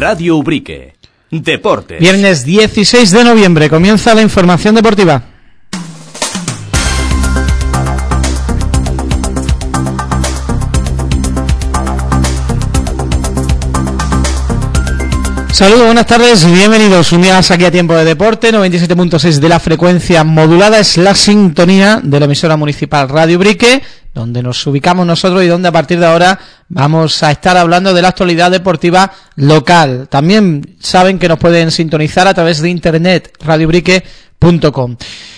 Radio Ubrique. Deportes. Viernes 16 de noviembre comienza la información deportiva. Saludos, buenas tardes, bienvenidos un día más aquí a Tiempo de Deporte, 97.6 de la frecuencia modulada, es la sintonía de la emisora municipal Radio Ubrique, donde nos ubicamos nosotros y donde a partir de ahora vamos a estar hablando de la actualidad deportiva local. También saben que nos pueden sintonizar a través de internet, radioubrique.com.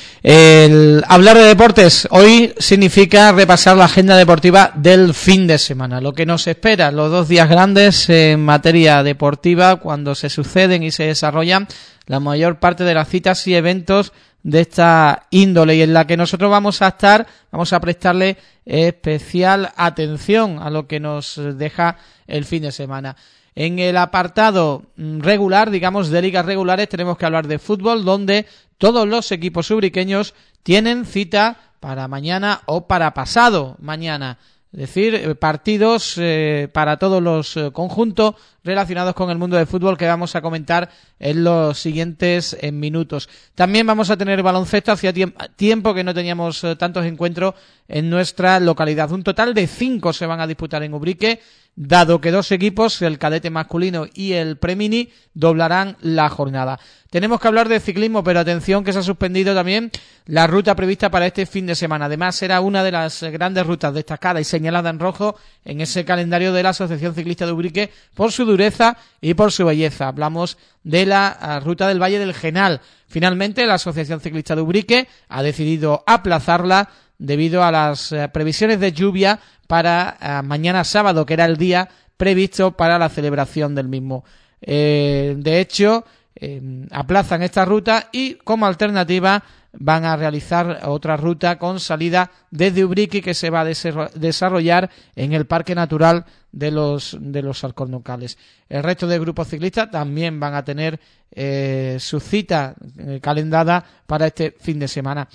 El hablar de deportes hoy significa repasar la agenda deportiva del fin de semana, lo que nos espera, los 2 días grandes en materia deportiva cuando se suceden y se desarrollan la mayor parte de las citas y eventos de esta índole, y en la que nosotros vamos a prestarle especial atención a lo que nos deja el fin de semana. En el apartado regular, digamos, de ligas regulares, tenemos que hablar de fútbol, donde todos los equipos ubriqueños tienen cita para mañana o para pasado mañana. Es decir, partidos para todos los conjuntos relacionados con el mundo del fútbol que vamos a comentar en los siguientes minutos. También vamos a tener baloncesto, hacía tiempo que no teníamos tantos encuentros en nuestra localidad. Un total de 5 se van a disputar en Ubrique, dado que 2 equipos, el cadete masculino y el premini, doblarán la jornada. Tenemos que hablar de ciclismo, pero atención que se ha suspendido también la ruta prevista para este fin de semana. Además, era una de las grandes rutas destacadas y señalada en rojo en ese calendario de la Asociación Ciclista de Ubrique por su dureza y por su belleza. Hablamos de la ruta del Valle del Genal. Finalmente, la Asociación Ciclista de Ubrique ha decidido aplazarla debido a las previsiones de lluvia para mañana sábado, que era el día previsto para la celebración del mismo. De hecho, aplazan esta ruta y como alternativa van a realizar otra ruta con salida desde Ubrique que se va a desarrollar en el Parque Natural de los Alcornocales. El resto de grupos ciclistas también van a tener su cita calendada para este fin de semana.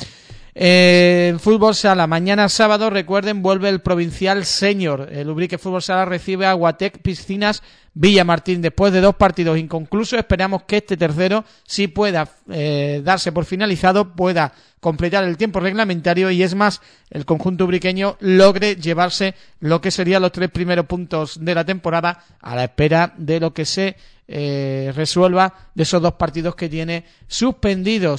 En Fútbol Sala, mañana sábado, recuerden, vuelve el Provincial Senior. El Ubrique Fútbol Sala recibe a Guatec Piscinas Villamartín. Después de 2 partidos inconclusos, esperamos que este tercero sí pueda darse por finalizado, pueda completar el tiempo reglamentario y, es más, el conjunto ubriqueño logre llevarse lo que serían los 3 primeros puntos de la temporada, a la espera de lo que se resuelva de esos 2 partidos que tiene suspendido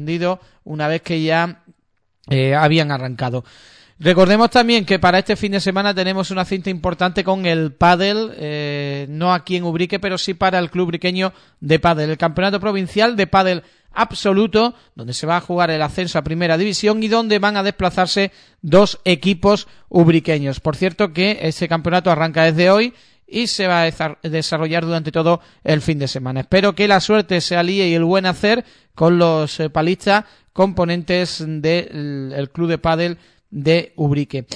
una vez que ya habían arrancado. Recordemos también que para este fin de semana tenemos una cita importante con el pádel, no aquí en Ubrique, pero sí para el club ubriqueño de pádel, el campeonato provincial de pádel absoluto, donde se va a jugar el ascenso a primera división y donde van a desplazarse 2 equipos ubriqueños. Por cierto que ese campeonato arranca desde hoy y se va a desarrollar durante todo el fin de semana. Espero que la suerte se alíe y el buen hacer con los palistas componentes del club de pádel de Ubrique.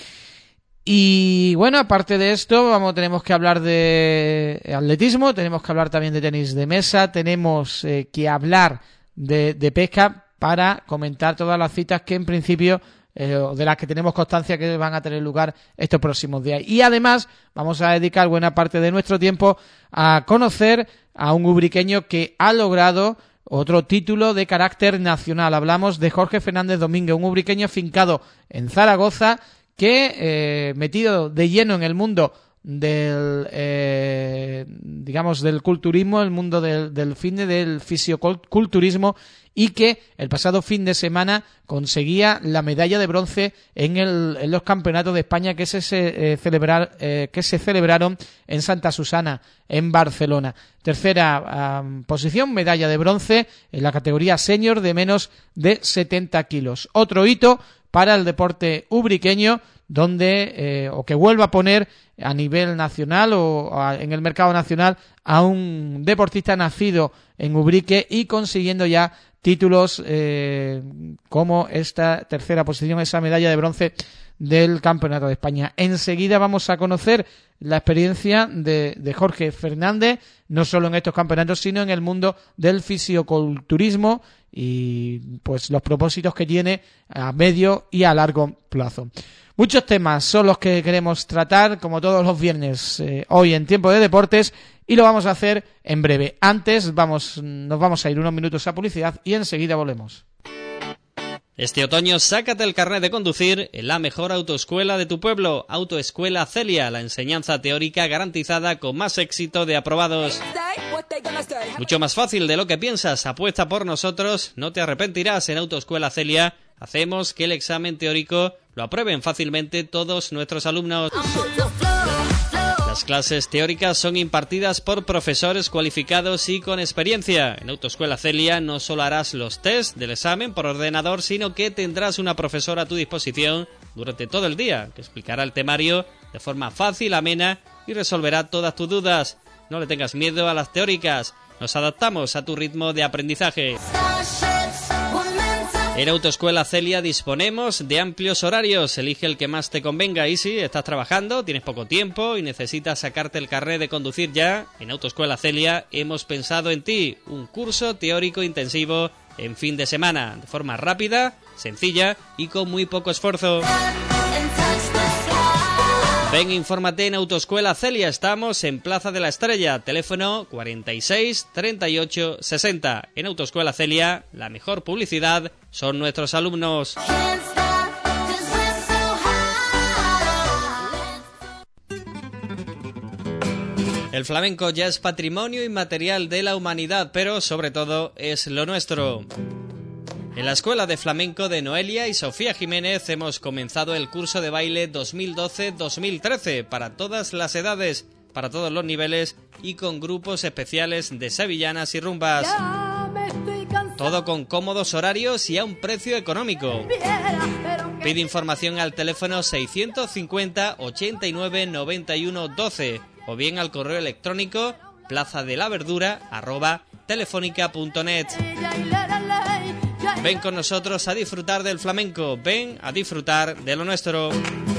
Y bueno, aparte de esto, tenemos que hablar de atletismo, tenemos que hablar también de tenis de mesa, tenemos que hablar de pesca para comentar todas las citas que en principio de las que tenemos constancia que van a tener lugar estos próximos días. Y además vamos a dedicar buena parte de nuestro tiempo a conocer a un ubriqueño que ha logrado otro título de carácter nacional. Hablamos de Jorge Fernández Domínguez, un ubriqueño afincado en Zaragoza que, metido de lleno en el mundo del del culturismo, el mundo del fitness, del fisioculturismo, y que el pasado fin de semana conseguía la medalla de bronce en los campeonatos de España que se celebraron en Santa Susana, en Barcelona. Tercera posición, medalla de bronce en la categoría senior de menos de 70 kilos. Otro hito para el deporte ubriqueño, donde que vuelva a poner a nivel nacional en el mercado nacional a un deportista nacido en Ubrique y consiguiendo ya títulos como esta tercera posición, esa medalla de bronce del Campeonato de España. Enseguida vamos a conocer la experiencia de Jorge Fernández, no solo en estos campeonatos, sino en el mundo del fisioculturismo y pues los propósitos que tiene a medio y a largo plazo. Muchos temas son los que queremos tratar, como todos los viernes, hoy en Tiempo de Deportes, y lo vamos a hacer en breve. Antes nos vamos a ir unos minutos a publicidad y enseguida volvemos. Este otoño sácate el carnet de conducir en la mejor autoescuela de tu pueblo, Autoescuela Celia, la enseñanza teórica garantizada con más éxito de aprobados. Mucho más fácil de lo que piensas, apuesta por nosotros, no te arrepentirás. En Autoescuela Celia hacemos que el examen teórico lo aprueben fácilmente todos nuestros alumnos. Las clases teóricas son impartidas por profesores cualificados y con experiencia. En Autoescuela Celia no solo harás los test del examen por ordenador, sino que tendrás una profesora a tu disposición durante todo el día, que explicará el temario de forma fácil, amena y resolverá todas tus dudas. No le tengas miedo a las teóricas, nos adaptamos a tu ritmo de aprendizaje. En Autoescuela Celia disponemos de amplios horarios, elige el que más te convenga y si estás trabajando, tienes poco tiempo y necesitas sacarte el carnet de conducir ya, en Autoescuela Celia hemos pensado en ti, un curso teórico intensivo en fin de semana, de forma rápida, sencilla y con muy poco esfuerzo. Ven, infórmate en Autoescuela Celia, estamos en Plaza de la Estrella, teléfono 46 38 60. En Autoescuela Celia, la mejor publicidad son nuestros alumnos. El flamenco ya es patrimonio inmaterial de la humanidad, pero sobre todo es lo nuestro. En la Escuela de Flamenco de Noelia y Sofía Jiménez hemos comenzado el curso de baile 2012-2013 para todas las edades, para todos los niveles y con grupos especiales de sevillanas y rumbas. Todo con cómodos horarios y a un precio económico. Pide información al teléfono 650 89 91 12 o bien al correo electrónico plazadelaverdura@telefonica.net. Ven con nosotros a disfrutar del flamenco, ven a disfrutar de lo nuestro.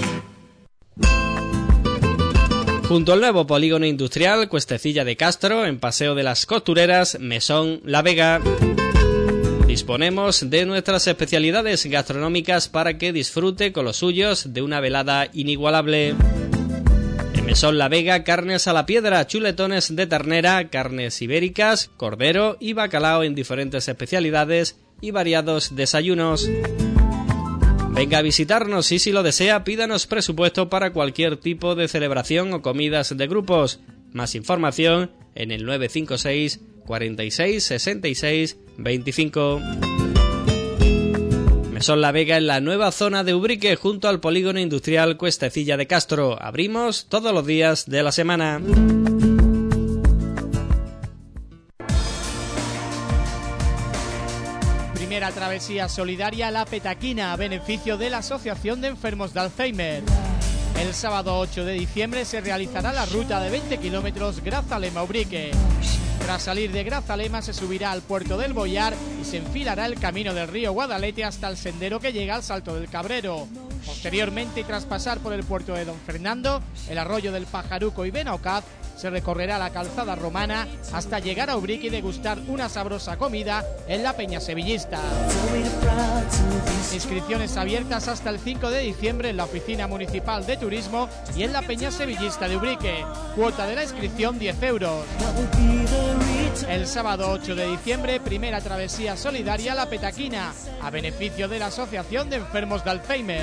Junto al nuevo polígono industrial Cuestecilla de Castro, en Paseo de las Costureras, Mesón La Vega. Disponemos de nuestras especialidades gastronómicas para que disfrute con los suyos de una velada inigualable. En Mesón La Vega, carnes a la piedra, chuletones de ternera, carnes ibéricas, cordero y bacalao en diferentes especialidades y variados desayunos. Venga a visitarnos y si lo desea pídanos presupuesto para cualquier tipo de celebración o comidas de grupos. Más información en el 956 46 66 25. Mesón La Vega en la nueva zona de Ubrique junto al polígono industrial Cuestecilla de Castro. Abrimos todos los días de la semana. Primera travesía solidaria La Petaquina a beneficio de la Asociación de Enfermos de Alzheimer. El sábado 8 de diciembre se realizará la ruta de 20 kilómetros Grazalema-Ubrique. Tras salir de Grazalema se subirá al puerto del Boyar y se enfilará el camino del río Guadalete hasta el sendero que llega al Salto del Cabrero. Posteriormente, y tras pasar por el puerto de Don Fernando, el arroyo del Pajaruco y Benaocaz, se recorrerá la calzada romana hasta llegar a Ubrique y degustar una sabrosa comida en la Peña Sevillista. Inscripciones abiertas hasta el 5 de diciembre en la Oficina Municipal de Turismo y en la Peña Sevillista de Ubrique. Cuota de la inscripción 10 euros. El sábado 8 de diciembre, primera travesía solidaria La Petaquina, a beneficio de la Asociación de Enfermos de Alzheimer.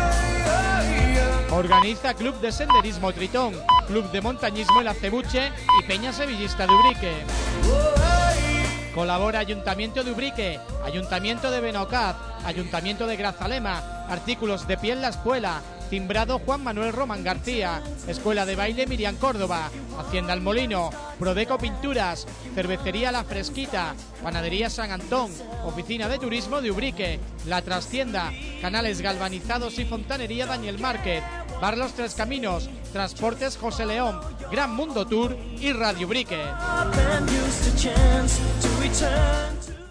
Organiza Club de Senderismo Tritón, Club de Montañismo El Acebuche y Peña Sevillista de Ubrique. Colabora Ayuntamiento de Ubrique, Ayuntamiento de Benaocaz, Ayuntamiento de Grazalema, Artículos de Piel La Espuela, Timbrado Juan Manuel Román García, Escuela de Baile Miriam Córdoba, Hacienda El Molino, Prodeco Pinturas, Cervecería La Fresquita, Panadería San Antón, Oficina de Turismo de Ubrique, La Trastienda, Canales Galvanizados y Fontanería Daniel Márquez, Bar Los Tres Caminos, Transportes José León, Gran Mundo Tour y Radio Ubrique.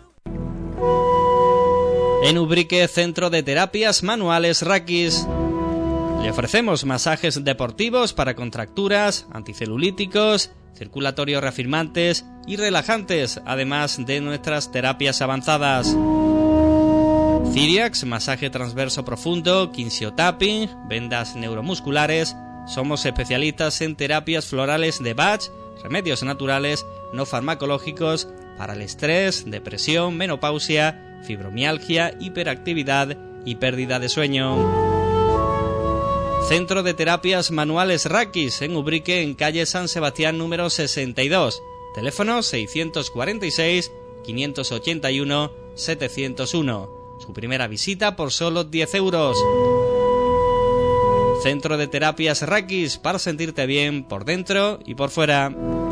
En Ubrique, Centro de Terapias Manuales Raquis. Le ofrecemos masajes deportivos para contracturas, anticelulíticos, circulatorios reafirmantes y relajantes, además de nuestras terapias avanzadas. Ciriax, masaje transverso profundo, kinsiotapping, vendas neuromusculares. Somos especialistas en terapias florales de Bach, remedios naturales, no farmacológicos, para el estrés, depresión, menopausia, fibromialgia, hiperactividad y pérdida de sueño. Centro de Terapias Manuales Rakis, en Ubrique, en calle San Sebastián número 62. Teléfono 646 581 701. Su primera visita por solo 10 euros. Centro de Terapias Rakis, para sentirte bien por dentro y por fuera.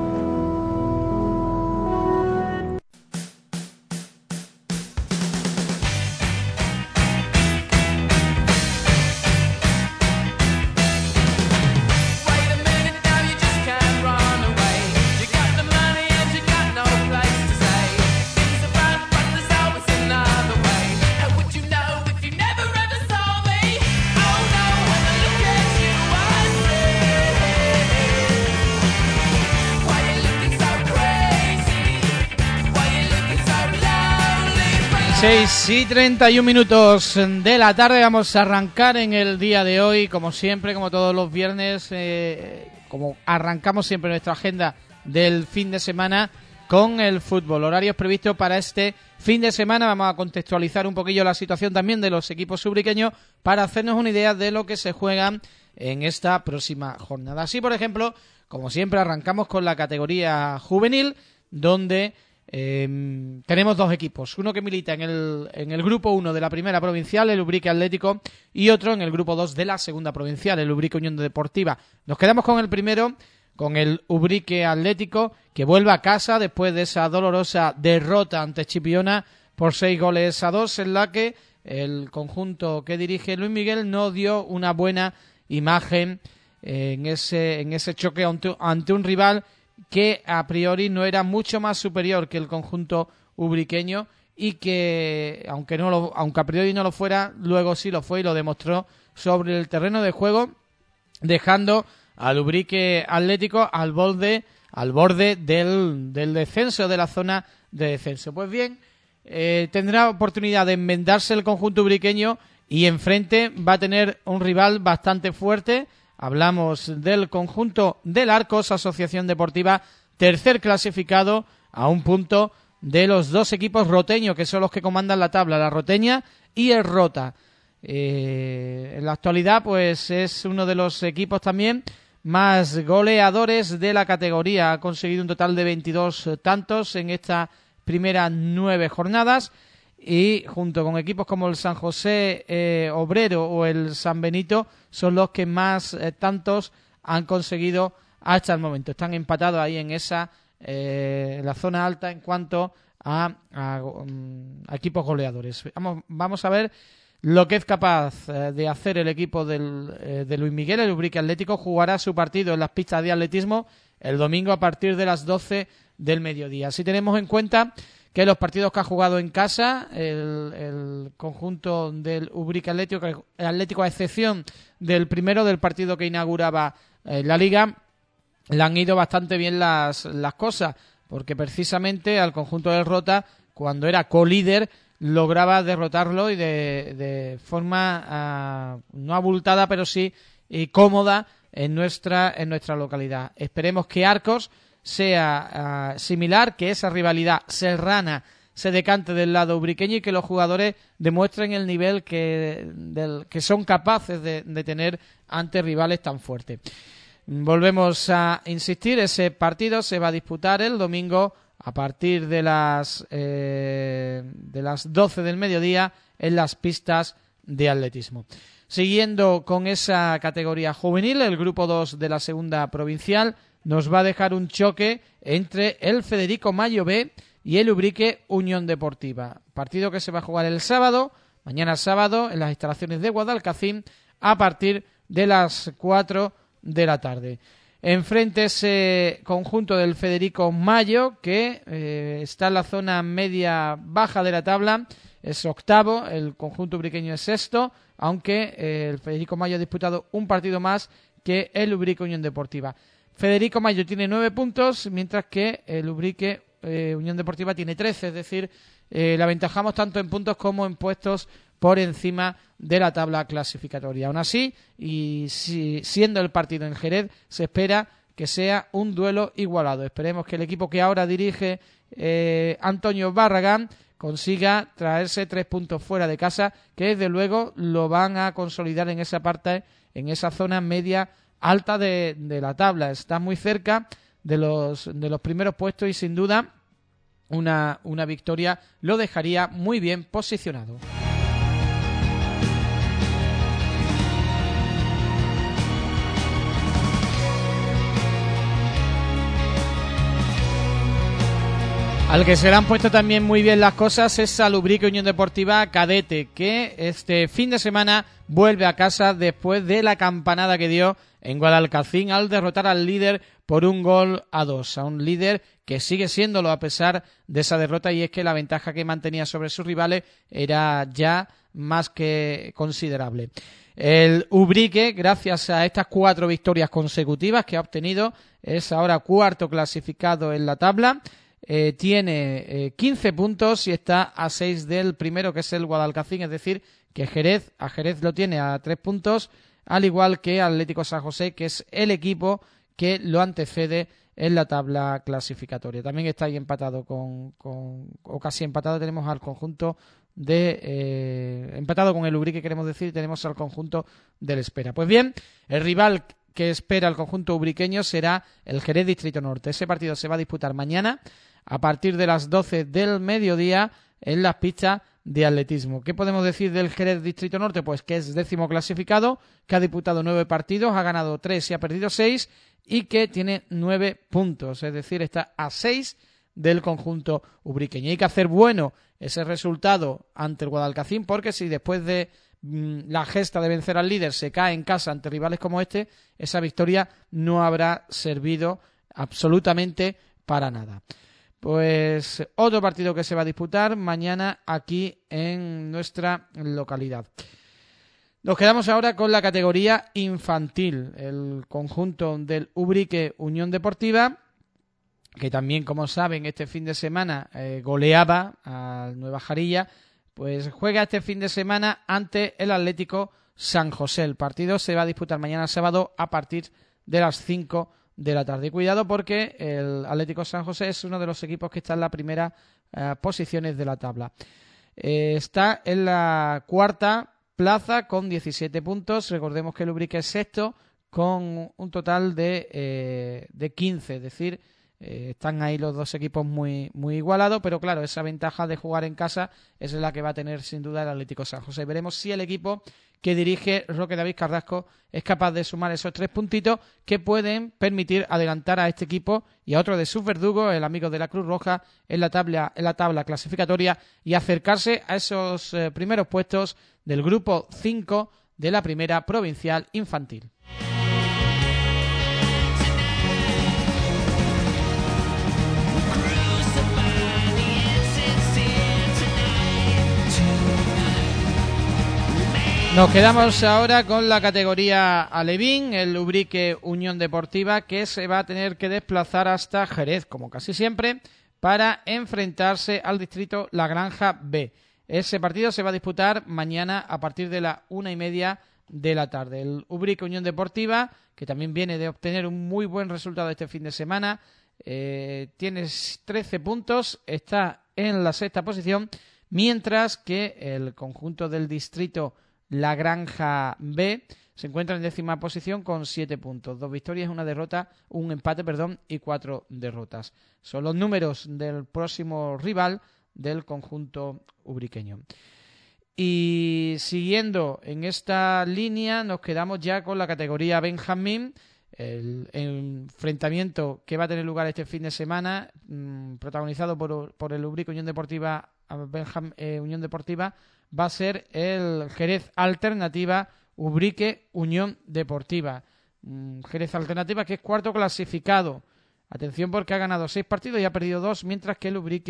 Y 31 minutos de la tarde. Vamos a arrancar en el día de hoy, como siempre, como todos los viernes, como arrancamos siempre nuestra agenda del fin de semana con el fútbol. Horarios previstos para este fin de semana. Vamos a contextualizar un poquillo la situación también de los equipos ubriqueños para hacernos una idea de lo que se juega en esta próxima jornada. Así, por ejemplo, como siempre, arrancamos con la categoría juvenil, donde tenemos dos equipos, uno que milita en el grupo 1 de la primera provincial, el Ubrique Atlético, y otro en el grupo 2 de la segunda provincial, el Ubrique Unión Deportiva. Nos quedamos con el primero, con el Ubrique Atlético, que vuelve a casa después de esa dolorosa derrota ante Chipiona por 6-2, en la que el conjunto que dirige Luis Miguel no dio una buena imagen en ese choque ante un rival que a priori no era mucho más superior que el conjunto ubriqueño y que, aunque a priori no lo fuera, luego sí lo fue y lo demostró sobre el terreno de juego, dejando al Ubrique Atlético al borde del descenso, de la zona de descenso. Pues bien, tendrá oportunidad de enmendarse el conjunto ubriqueño y enfrente va a tener un rival bastante fuerte. Hablamos del conjunto del Arcos, Asociación Deportiva, tercer clasificado a un punto de los dos equipos roteños, que son los que comandan la tabla, la Roteña y el Rota. En la actualidad, pues es uno de los equipos también más goleadores de la categoría. Ha conseguido un total de 22 tantos en estas primeras 9 jornadas. Y junto con equipos como el San José Obrero o el San Benito son los que más tantos han conseguido hasta el momento. Están empatados ahí en la zona alta en cuanto a equipos goleadores. Vamos a ver lo que es capaz de hacer el equipo de Luis Miguel. El Ubrique Atlético jugará su partido en las pistas de atletismo el domingo a partir de las 12 del mediodía. Si tenemos en cuenta que los partidos que ha jugado en casa, el conjunto del Ubrique Atlético, a excepción del primero, del partido que inauguraba la Liga, le han ido bastante bien las cosas, porque precisamente al conjunto del Rota, cuando era colíder, lograba derrotarlo y de forma no abultada, pero sí cómoda en nuestra localidad. Esperemos que Arcos sea similar, que esa rivalidad serrana se decante del lado ubriqueño y que los jugadores demuestren el nivel que son capaces de tener ante rivales tan fuertes. Volvemos a insistir, ese partido se va a disputar el domingo a partir de las 12 del mediodía en las pistas de atletismo. Siguiendo con esa categoría juvenil, el grupo 2 de la segunda provincial nos va a dejar un choque entre el Federico Mayo B y el Ubrique Unión Deportiva. Partido que se va a jugar el sábado, mañana sábado, en las instalaciones de Guadalcacín, a partir de las 4 de la tarde. Enfrente ese conjunto del Federico Mayo, que está en la zona media-baja de la tabla, es octavo, el conjunto ubriqueño es sexto, aunque el Federico Mayo ha disputado un partido más que el Ubrique Unión Deportiva. Federico Mayo tiene 9 puntos, mientras que el Ubrique Unión Deportiva tiene 13, es decir, le aventajamos tanto en puntos como en puestos por encima de la tabla clasificatoria. Aún así, y siendo el partido en Jerez, se espera que sea un duelo igualado. Esperemos que el equipo que ahora dirige Antonio Barragán consiga traerse 3 puntos fuera de casa, que desde luego lo van a consolidar en esa parte, en esa zona media alta de la tabla. Está muy cerca de los primeros puestos y sin duda una victoria lo dejaría muy bien posicionado. Al que se le han puesto también muy bien las cosas es al Ubrique Unión Deportiva Cadete, que este fin de semana vuelve a casa después de la campanada que dio en Guadalcacín al derrotar al líder por 1-2, a un líder que sigue siéndolo a pesar de esa derrota, y es que la ventaja que mantenía sobre sus rivales era ya más que considerable. El Ubrique, gracias a estas 4 victorias consecutivas que ha obtenido, es ahora cuarto clasificado en la tabla. Tiene 15 puntos y está a 6 del primero, que es el Guadalcacín, es decir, que a Jerez lo tiene a 3 puntos, al igual que Atlético San José, que es el equipo que lo antecede en la tabla clasificatoria. También está ahí empatado o casi empatado, tenemos al conjunto empatado con el Ubrique, queremos decir, tenemos al conjunto del Espera. Pues bien, el rival que espera el conjunto ubriqueño será el Jerez Distrito Norte. Ese partido se va a disputar mañana a partir de las 12 del mediodía en las pistas de atletismo. ¿Qué podemos decir del Jerez Distrito Norte? Pues que es 10º clasificado, que ha disputado 9 partidos, ha ganado 3 y ha perdido 6 y que tiene 9 puntos, es decir, está a 6 del conjunto ubriqueño. Hay que hacer bueno ese resultado ante el Guadalcacín, porque si después de la gesta de vencer al líder se cae en casa ante rivales como este, esa victoria no habrá servido absolutamente para nada. Pues otro partido que se va a disputar mañana aquí en nuestra localidad. Nos quedamos ahora con la categoría infantil, el conjunto del Ubrique Unión Deportiva, que también, como saben, este fin de semana goleaba a Nueva Jarilla, pues juega este fin de semana ante el Atlético San José. El partido se va a disputar mañana sábado a partir de las 5 de la tarde. Y cuidado, porque el Atlético San José es uno de los equipos que está en las primeras posiciones de la tabla. Está en la cuarta plaza con 17 puntos. Recordemos que el Ubrique es sexto con un total de 15, es decir, están ahí los dos equipos muy, muy igualados, pero claro, esa ventaja de jugar en casa es la que va a tener sin duda el Atlético San José. Veremos si el equipo que dirige Roque David Carrasco es capaz de sumar esos 3 puntitos que pueden permitir adelantar a este equipo y a otro de sus verdugos, el amigo de la Cruz Roja, en la tabla clasificatoria, y acercarse a esos primeros puestos del grupo 5 de la primera provincial infantil. Nos quedamos ahora con la categoría alevín, el Ubrique Unión Deportiva, que se va a tener que desplazar hasta Jerez, como casi siempre, para enfrentarse al distrito La Granja B. Ese partido se va a disputar mañana a partir de las 1:30 de la tarde. El Ubrique Unión Deportiva, que también viene de obtener un muy buen resultado este fin de semana, tiene 13 puntos, está en la sexta posición, mientras que el conjunto del distrito La Granja B se encuentra en 10ª posición con 7 puntos, 2 victorias, un empate y 4 derrotas. Son los números del próximo rival del conjunto ubriqueño. Y siguiendo en esta línea, nos quedamos ya con la categoría Benjamín, el enfrentamiento que va a tener lugar este fin de semana, protagonizado por el Ubrique Unión Deportiva Unión Deportiva, va a ser el Jerez Alternativa Ubrique Unión Deportiva. Jerez Alternativa, que es cuarto clasificado. Atención, porque ha ganado 6 partidos y ha perdido 2, mientras que el Ubrique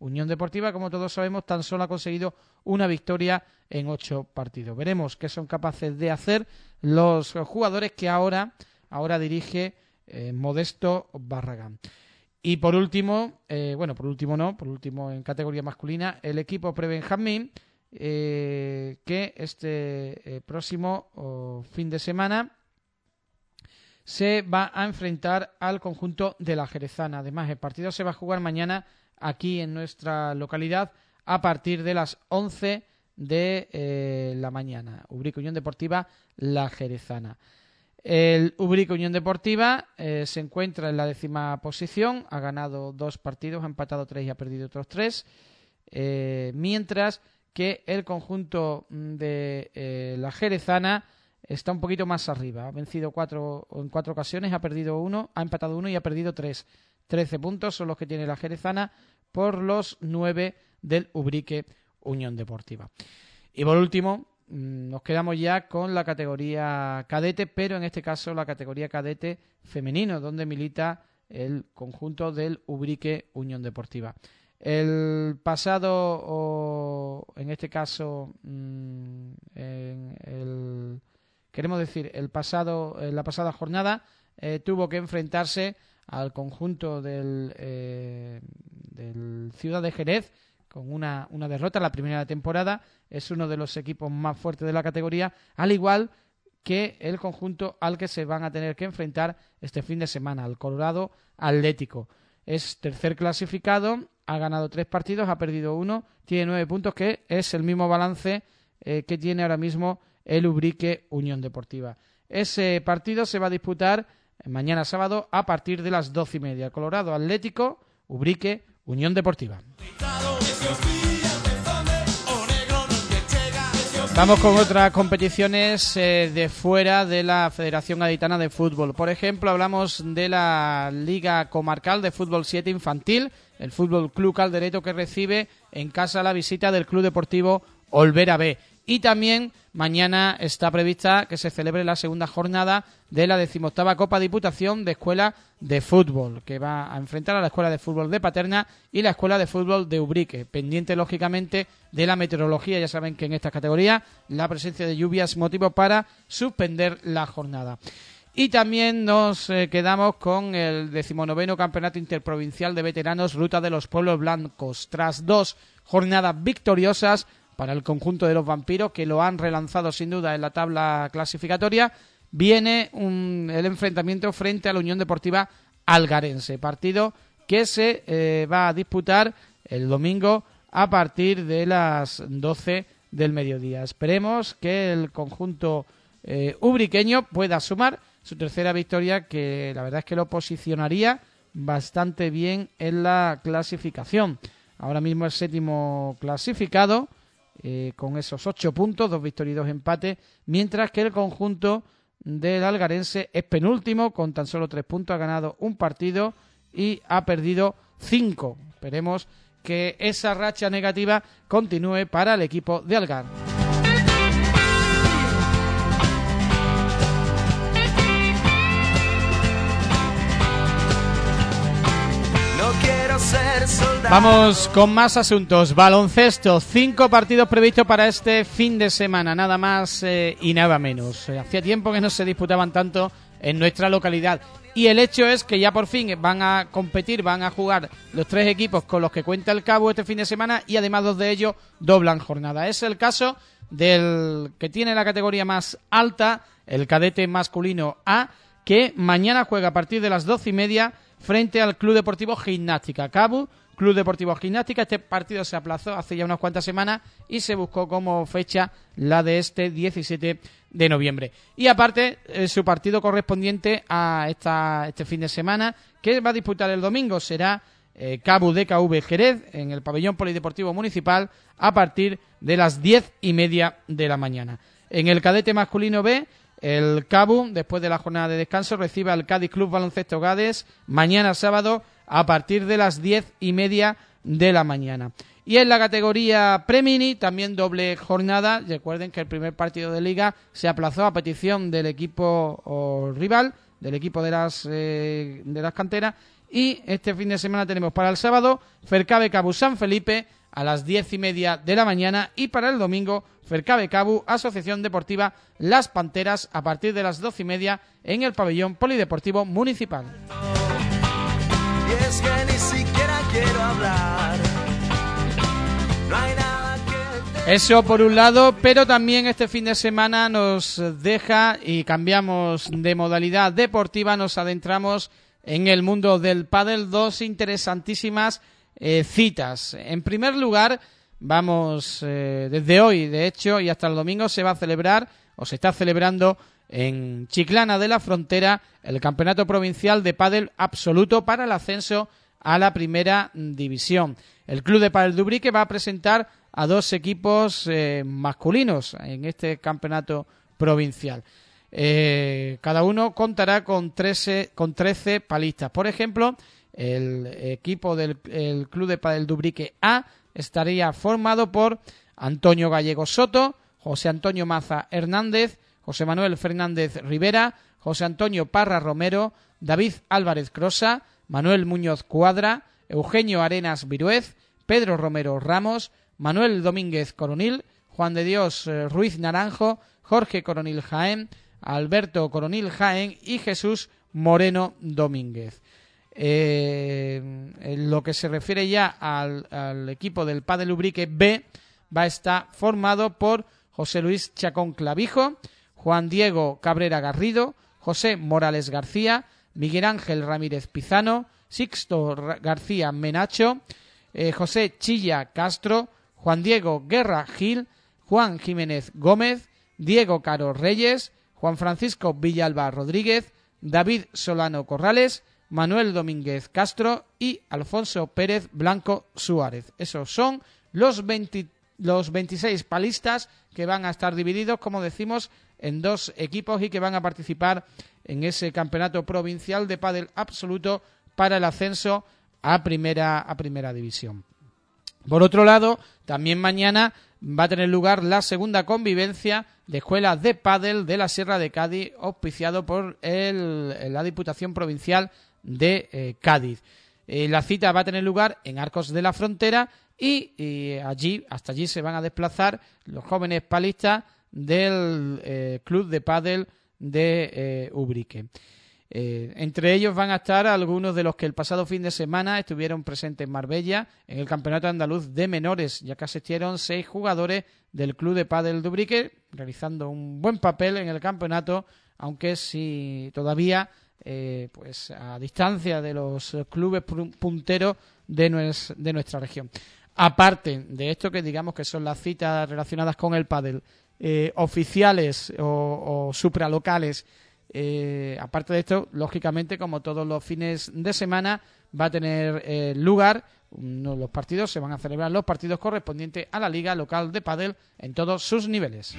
Unión Deportiva, como todos sabemos, tan solo ha conseguido una victoria en 8 partidos. Veremos qué son capaces de hacer los jugadores que ahora dirige Modesto Barragán. Y por último, en categoría masculina, el equipo prebenjamín, que este próximo fin de semana se va a enfrentar al conjunto de la Jerezana. Además, el partido se va a jugar mañana aquí en nuestra localidad a partir de las 11 de la mañana. Ubrique Unión Deportiva La Jerezana. El Ubrique Unión Deportiva se encuentra en la 10ª posición, ha ganado 2 partidos, ha empatado 3 y ha perdido otros 3, mientras que el conjunto de la Jerezana está un poquito más arriba. Ha vencido en 4 ocasiones, ha perdido 1, ha empatado 1 y ha perdido 3. 13 puntos son los que tiene la Jerezana por los 9 del Ubrique Unión Deportiva. Y por último, nos quedamos ya con la categoría cadete, pero en este caso la categoría cadete femenino, donde milita el conjunto del Ubrique Unión Deportiva. El pasado, la pasada jornada tuvo que enfrentarse al conjunto del Ciudad de Jerez con una derrota en la primera temporada. Es uno de los equipos más fuertes de la categoría, al igual que el conjunto al que se van a tener que enfrentar este fin de semana, al Colorado Atlético. Es tercer clasificado, ha ganado 3 partidos, ha perdido 1, tiene 9 puntos, que es el mismo balance que tiene ahora mismo el Ubrique Unión Deportiva. Ese partido se va a disputar mañana sábado a partir de las 12:30. Colorado Atlético, Ubrique Unión Deportiva. Vamos con otras competiciones de fuera de la Federación Gaditana de Fútbol. Por ejemplo, hablamos de la Liga Comarcal de Fútbol 7 Infantil, el Fútbol Club Caldereto, que recibe en casa la visita del Club Deportivo Olvera B. Y también mañana está prevista que se celebre la segunda jornada de la 18ª Copa Diputación de Escuela de Fútbol, que va a enfrentar a la Escuela de Fútbol de Paterna y la Escuela de Fútbol de Ubrique, pendiente lógicamente de la meteorología. Ya saben que en esta categoría la presencia de lluvia es motivo para suspender la jornada. Y también nos quedamos con el 19º Campeonato Interprovincial de Veteranos Ruta de los Pueblos Blancos. Tras 2 jornadas victoriosas para el conjunto de los vampiros, que lo han relanzado sin duda en la tabla clasificatoria, viene el enfrentamiento frente a la Unión Deportiva Algarense, partido que se va a disputar el domingo a partir de las 12 del mediodía. Esperemos que el conjunto ubriqueño pueda sumar su tercera victoria, que la verdad es que lo posicionaría bastante bien en la clasificación. Ahora mismo es 7º clasificado, con esos 8 puntos, 2 victorias y 2 empates, mientras que el conjunto del Algarense es penúltimo con tan solo 3 puntos, ha ganado 1 partido y ha perdido 5. Esperemos que esa racha negativa continúe para el equipo de Algar. Vamos con más asuntos. Baloncesto, 5 partidos previstos para este fin de semana, nada más y nada menos. Hacía tiempo que no se disputaban tanto en nuestra localidad. Y el hecho es que ya por fin van a competir, van a jugar los 3 equipos con los que cuenta el Cabo este fin de semana, y además 2 de ellos doblan jornada. Es el caso del que tiene la categoría más alta, el cadete masculino A, que mañana juega a partir de las 12:30 frente al Club Deportivo Gimnástica Cabo. Club Deportivo Gimnástica, este partido se aplazó hace ya unas cuantas semanas y se buscó como fecha la de este 17 de noviembre. Y aparte, su partido correspondiente a este fin de semana, que va a disputar el domingo, será Cabo DKV Jerez en el pabellón polideportivo municipal a partir de las 10:30 de la mañana. En el cadete masculino B, el Cabo, después de la jornada de descanso, recibe al Cádiz Club Baloncesto Gades mañana sábado a partir de las 10:30 de la mañana. Y en la categoría Premini, también doble jornada. Recuerden que el primer partido de Liga se aplazó a petición del equipo rival, del equipo de las canteras, Y este fin de semana tenemos para el sábado Fercabe Cabu San Felipe a las 10:30 de la mañana y para el domingo Fercabe Cabu Asociación Deportiva Las Panteras a partir de las 12:30 en el pabellón polideportivo municipal. Y es que ni siquiera quiero hablar. No hay nada que... Eso por un lado, pero también este fin de semana nos deja y cambiamos de modalidad deportiva, nos adentramos en el mundo del pádel, dos interesantísimas citas. En primer lugar, vamos desde hoy, de hecho, y hasta el domingo se va a celebrar, o se está celebrando en Chiclana de la Frontera, el Campeonato Provincial de Pádel Absoluto para el ascenso a la primera división. El Club de Pádel de Ubrique va a presentar a dos equipos masculinos en este campeonato provincial. Cada uno contará con 13 palistas. Por ejemplo, el equipo del Club de Pádel de Ubrique A estaría formado por Antonio Gallego Soto, José Antonio Maza Hernández, José Manuel Fernández Rivera, José Antonio Parra Romero, David Álvarez Crosa, Manuel Muñoz Cuadra, Eugenio Arenas Viruez, Pedro Romero Ramos, Manuel Domínguez Coronil, Juan de Dios Ruiz Naranjo, Jorge Coronil Jaén, Alberto Coronil Jaén y Jesús Moreno Domínguez. En lo que se refiere ya al equipo del Pádel Ubrique B, va a estar formado por José Luis Chacón Clavijo, Juan Diego Cabrera Garrido, José Morales García, Miguel Ángel Ramírez Pizano, Sixto García Menacho, José Chilla Castro, Juan Diego Guerra Gil, Juan Jiménez Gómez, Diego Caro Reyes, Juan Francisco Villalba Rodríguez, David Solano Corrales, Manuel Domínguez Castro y Alfonso Pérez Blanco Suárez. Esos son los 26 palistas que van a estar divididos, como decimos, en dos equipos y que van a participar en ese campeonato provincial de pádel absoluto para el ascenso a primera división. Por otro lado, también mañana va a tener lugar la segunda convivencia de escuelas de pádel de la Sierra de Cádiz, auspiciado por la Diputación Provincial de Cádiz. La cita va a tener lugar en Arcos de la Frontera y hasta allí se van a desplazar los jóvenes palistas del Club de Pádel de Ubrique. Entre ellos van a estar algunos de los que el pasado fin de semana estuvieron presentes en Marbella en el Campeonato Andaluz de Menores, ya que asistieron 6 jugadores del Club de Pádel de Ubrique, realizando un buen papel en el campeonato, aunque sí todavía pues a distancia de los clubes punteros de nuestra región. Aparte de esto, que digamos que son las citas relacionadas con el pádel, oficiales o supralocales, aparte de esto, lógicamente, como todos los fines de semana, va a tener lugar los partidos, se van a celebrar los partidos correspondientes a la Liga Local de Pádel en todos sus niveles.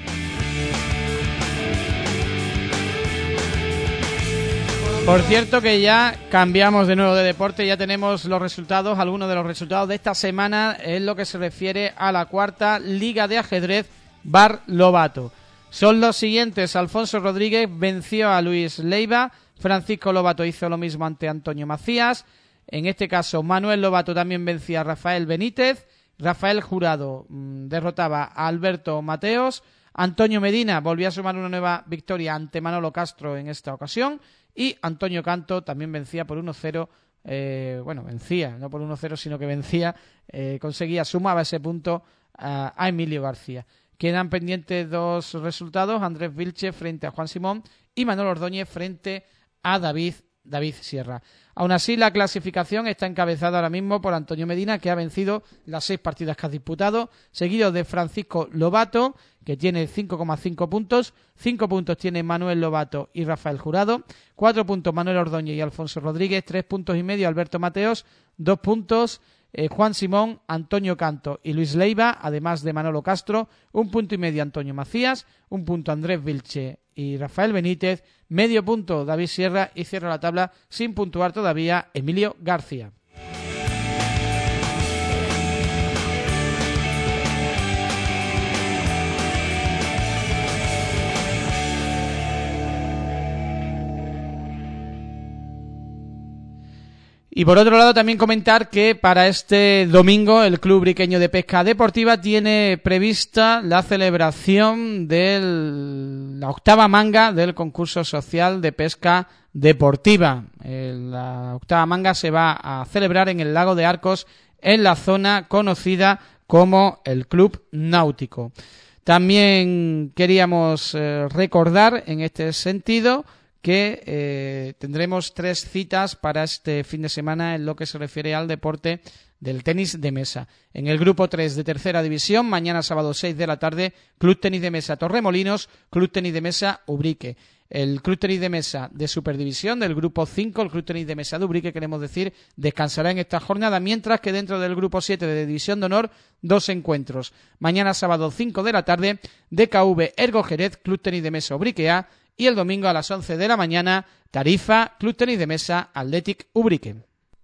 Por cierto que ya cambiamos de nuevo de deporte, ya tenemos los resultados, algunos de los resultados de esta semana en lo que se refiere a la cuarta Liga de Ajedrez Bar Lobato. Son los siguientes: Alfonso Rodríguez venció a Luis Leiva, Francisco Lobato hizo lo mismo ante Antonio Macías, en este caso Manuel Lobato también vencía a Rafael Benítez, Rafael Jurado derrotaba a Alberto Mateos, Antonio Medina volvió a sumar una nueva victoria ante Manolo Castro en esta ocasión, y Antonio Canto también vencía por 1-0, vencía, no por 1-0, sino que vencía, sumaba ese punto a Emilio García. Quedan pendientes dos resultados: Andrés Vilche frente a Juan Simón y Manuel Ordóñez frente a David Sierra. Aún así, la clasificación está encabezada ahora mismo por Antonio Medina, que ha vencido las 6 partidas que ha disputado, seguido de Francisco Lobato, que tiene 5,5 puntos. 5 puntos tiene Manuel Lobato y Rafael Jurado, 4 puntos Manuel Ordóñez y Alfonso Rodríguez, 3,5 puntos Alberto Mateos, 2 puntos Juan Simón, Antonio Canto y Luis Leiva, además de Manolo Castro, 1,5 puntos Antonio Macías, 1 punto Andrés Vilche y Rafael Benítez, medio punto David Sierra, y cierra la tabla sin puntuar todavía Emilio García. Y por otro lado también comentar que para este domingo el Club Briqueño de Pesca Deportiva tiene prevista la celebración de la 8ª manga del concurso social de pesca deportiva. La 8ª manga se va a celebrar en el Lago de Arcos, en la zona conocida como el Club Náutico. También queríamos recordar en este sentido que tendremos 3 citas para este fin de semana en lo que se refiere al deporte del tenis de mesa. En el grupo 3 de tercera división, mañana sábado 6 de la tarde, Club Tenis de Mesa Torremolinos, Club Tenis de Mesa Ubrique. El Club Tenis de Mesa de Superdivisión del grupo 5, el Club Tenis de Mesa de Ubrique, queremos decir, descansará en esta jornada, mientras que dentro del grupo 7 de División de Honor, 2 encuentros. Mañana sábado 5 de la tarde, DKV Ergo Jerez, Club Tenis de Mesa Ubrique A, y el domingo a las 11 de la mañana, Tarifa, Club Tenis de Mesa Athletic Ubrique.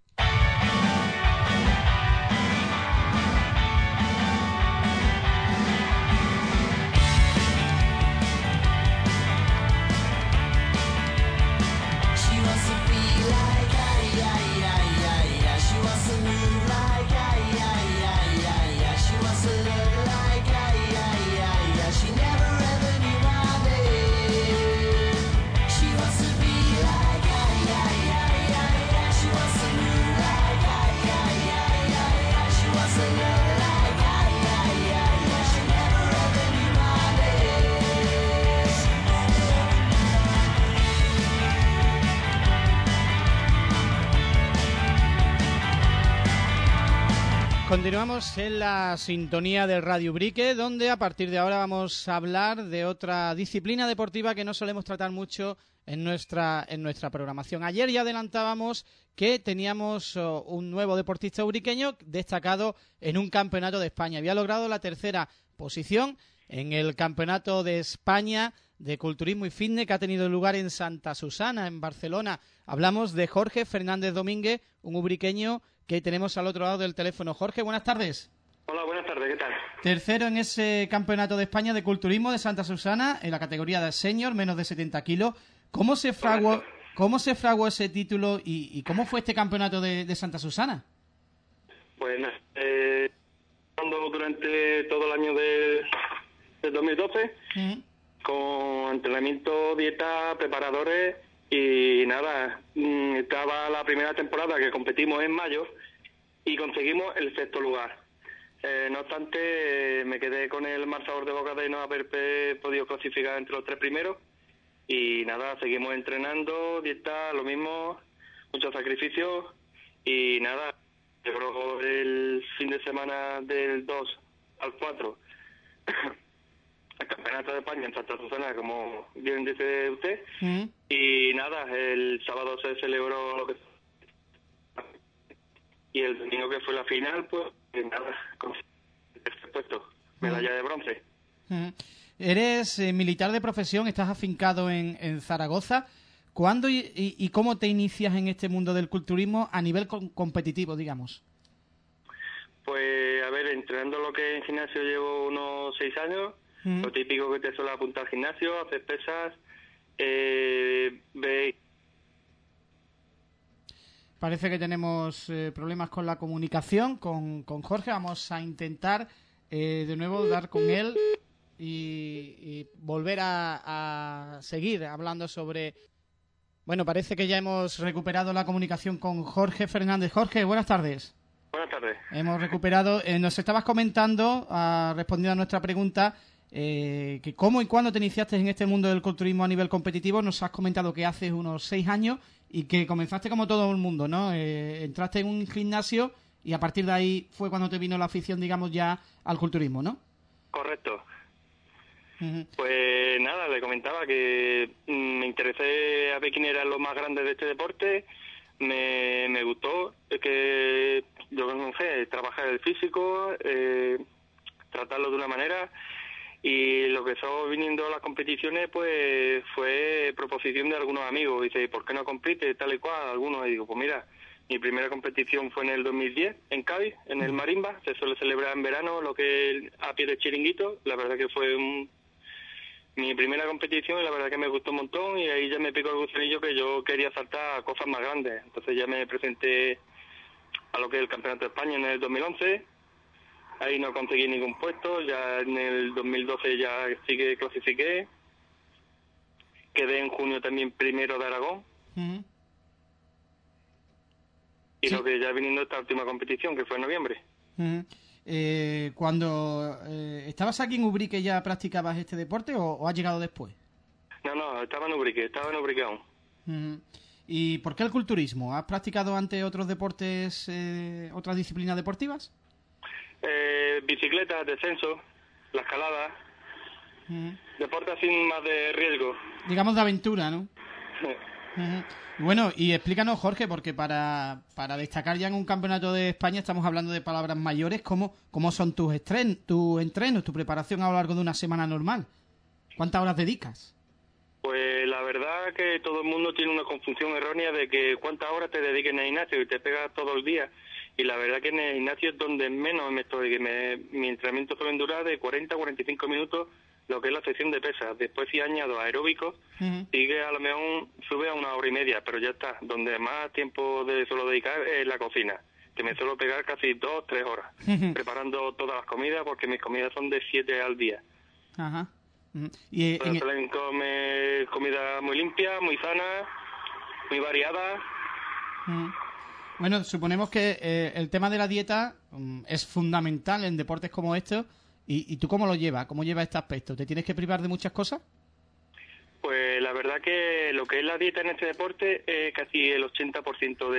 Continuamos en la sintonía del Radio Ubrique, donde a partir de ahora vamos a hablar de otra disciplina deportiva que no solemos tratar mucho en nuestra programación. Ayer ya adelantábamos que teníamos un nuevo deportista ubriqueño destacado en un campeonato de España. Había logrado la 3ª posición en el Campeonato de España de Culturismo y Fitness que ha tenido lugar en Santa Susana, en Barcelona. Hablamos de Jorge Fernández Domínguez, un ubriqueño que tenemos al otro lado del teléfono. Jorge, buenas tardes. Hola, buenas tardes, ¿qué tal? Tercero en ese Campeonato de España de Culturismo de Santa Susana, en la categoría de senior, menos de 70 kilos. ¿Cómo se fraguó ese título y cómo fue este campeonato de Santa Susana? Pues durante todo el año del 2012, con entrenamiento, dieta, preparadores y nada, estaba la primera temporada que competimos en mayo y conseguimos el 6º lugar. No obstante, me quedé con el mal sabor de boca de no haber podido clasificar entre los 3 primeros y nada, seguimos entrenando, dieta, lo mismo, muchos sacrificios y nada, llegó el fin de semana del 2 al 4 el Campeonato de España en Santa Susana, como bien dice usted, y nada, el sábado se celebró lo que y el domingo que fue la final, pues nada, con el puesto, medalla de bronce. Eres militar de profesión, estás afincado en Zaragoza. ¿Cuándo y cómo te inicias en este mundo del culturismo a nivel competitivo, digamos? Pues, a ver, entrenando lo que en gimnasio llevo unos 6 años, lo típico que te suele apuntar al gimnasio, hacer pesas, Parece que tenemos problemas con la comunicación con Jorge. Vamos a intentar de nuevo dar con él y volver a seguir hablando sobre... Bueno, parece que ya hemos recuperado la comunicación con Jorge Fernández. Jorge, buenas tardes. Buenas tardes. Hemos recuperado... nos estabas comentando, respondiendo a nuestra pregunta, que cómo y cuándo te iniciaste en este mundo del culturismo a nivel competitivo. Nos has comentado que hace unos 6 años y que comenzaste como todo el mundo, ¿no? Entraste en un gimnasio y a partir de ahí fue cuando te vino la afición, digamos, ya al culturismo, ¿no? Correcto. Pues nada, le comentaba que me interesé a ver quién eran los más grandes de este deporte. Me gustó que yo no sé, trabajar el físico, tratarlo de una manera, y lo que estaba viniendo a las competiciones pues fue proposición de algunos amigos. Dice, ¿por qué no compite tal y cual? Algunos, y digo, pues mira, mi primera competición fue en el 2010 en Cádiz, en el Marimba. Se suele celebrar en verano lo que es a pie de chiringuito. La verdad que fue mi primera competición y la verdad que me gustó un montón y ahí ya me picó el gusanillo que yo quería saltar a cosas más grandes. Entonces ya me presenté a lo que es el Campeonato de España en el 2011. Ahí no conseguí ningún puesto, ya en el 2012 ya sí que clasifiqué. Quedé en junio también primero de Aragón. Uh-huh. Y Sí. lo que ya viniendo esta última competición, que fue en noviembre. Uh-huh. Cuando estabas aquí en Ubrique, ¿ya practicabas este deporte o has llegado después? No, estaba en Ubrique aún. Uh-huh. ¿Y por qué el culturismo? ¿Has practicado antes otros deportes, otras disciplinas deportivas? Bicicleta, descenso, la escalada, Uh-huh. deporte así más de riesgo. Digamos de aventura, ¿no? Uh-huh. Bueno, y explícanos, Jorge, porque para destacar ya en un campeonato de España estamos hablando de palabras mayores. ¿Cómo son tus entrenos, tu preparación a lo largo de una semana normal? ¿Cuántas horas dedicas? Pues la verdad que todo el mundo tiene una confusión errónea de que cuántas horas te dediques en el gimnasio y te pegas todo el día. Y la verdad que en el gimnasio es donde menos me estoy, mi entrenamiento suele durar de 40 a 45 minutos, lo que es la sección de pesas. Después si añado aeróbicos, Uh-huh. sigue a lo mejor sube a 1 hora y media, pero ya está. Donde más tiempo suelo dedicar es la cocina, que me suelo pegar casi 2-3 horas, Uh-huh. preparando todas las comidas, porque mis comidas son de 7 al día. Ajá. Uh-huh. Y Pero suelen comer comida muy limpia, muy sana, muy variada. Uh-huh. Bueno, suponemos que el tema de la dieta es fundamental en deportes como estos. ¿Y tú cómo lo llevas? ¿Cómo llevas este aspecto? ¿Te tienes que privar de muchas cosas? Pues la verdad que lo que es la dieta en este deporte es casi el 80%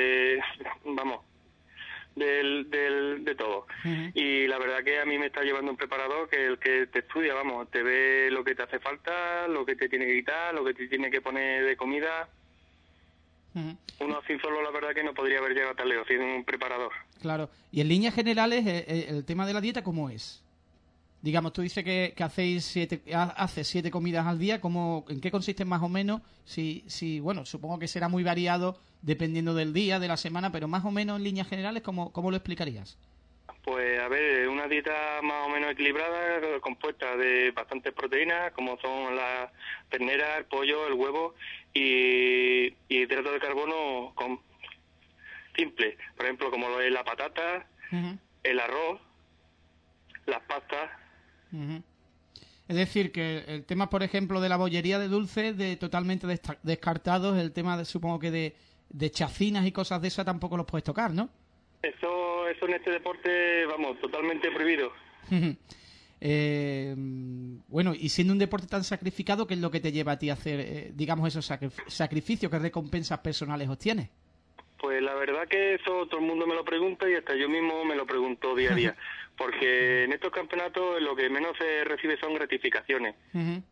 de todo. Uh-huh. Y la verdad que a mí me está llevando un preparador que el que te estudia, te ve lo que te hace falta, lo que te tiene que quitar, lo que te tiene que poner de comida. Uh-huh. Uno así solo la verdad que no podría haber llegado tan lejos sin un preparador. Claro. Y en líneas generales, el tema de la dieta, ¿cómo es? Digamos, tú dices que haces 7 comidas al día. ¿En qué consisten más o menos? Bueno, supongo que será muy variado dependiendo del día, de la semana, pero más o menos en líneas generales, ¿cómo lo explicarías? Pues a ver, una dieta más o menos equilibrada, compuesta de bastantes proteínas, como son la ternera, el pollo, el huevo y hidratos de carbono simple. Por ejemplo, como lo es la patata, Uh-huh. el arroz, las pastas. Uh-huh. Es decir, que el tema, por ejemplo, de la bollería de dulces, totalmente descartados, el tema, supongo que de chacinas y cosas de esas tampoco los puedes tocar, ¿no? Eso en este deporte, totalmente prohibido. Bueno, y siendo un deporte tan sacrificado, ¿qué es lo que te lleva a ti a hacer, digamos, esos sacrificios? ¿Qué recompensas personales obtienes? Pues la verdad que eso todo el mundo me lo pregunta y hasta yo mismo me lo pregunto día a día. Porque en estos campeonatos lo que menos se recibe son gratificaciones. Uh-huh.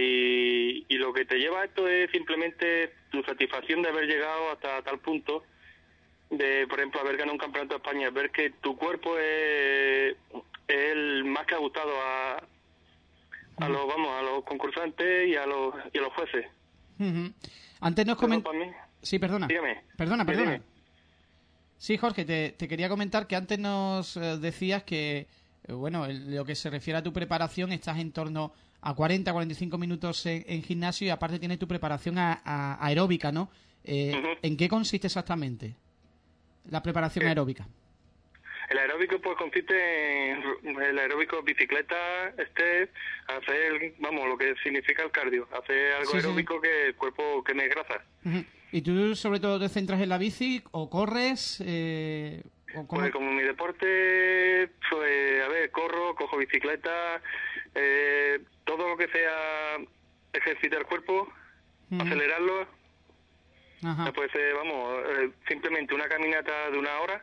Y lo que te lleva a esto es simplemente tu satisfacción de haber llegado hasta tal punto de, por ejemplo, haber ganado un campeonato de España, ver que tu cuerpo es el más que ha gustado a los concursantes y a los jueces. Uh-huh. Antes nos Para mí, Sí, perdona. dígame. Perdona. Dime. Sí, Jorge, te quería comentar que antes nos decías que, bueno, lo que se refiere a tu preparación, estás en torno a 40-45 minutos en gimnasio y aparte tienes tu preparación aeróbica, ¿no? Uh-huh. ¿En qué consiste exactamente la preparación aeróbica? El aeróbico pues consiste en el aeróbico bicicleta, hacer, lo que significa el cardio, hacer algo Sí, aeróbico que el cuerpo queme grasa. Uh-huh. ¿Y tú sobre todo te centras en la bici o corres? ¿O cómo? Pues como mi deporte, pues corro, cojo bicicleta, todo lo que sea ejercitar el cuerpo, Uh-huh. acelerarlo, Ajá. pues simplemente una caminata de 1 hora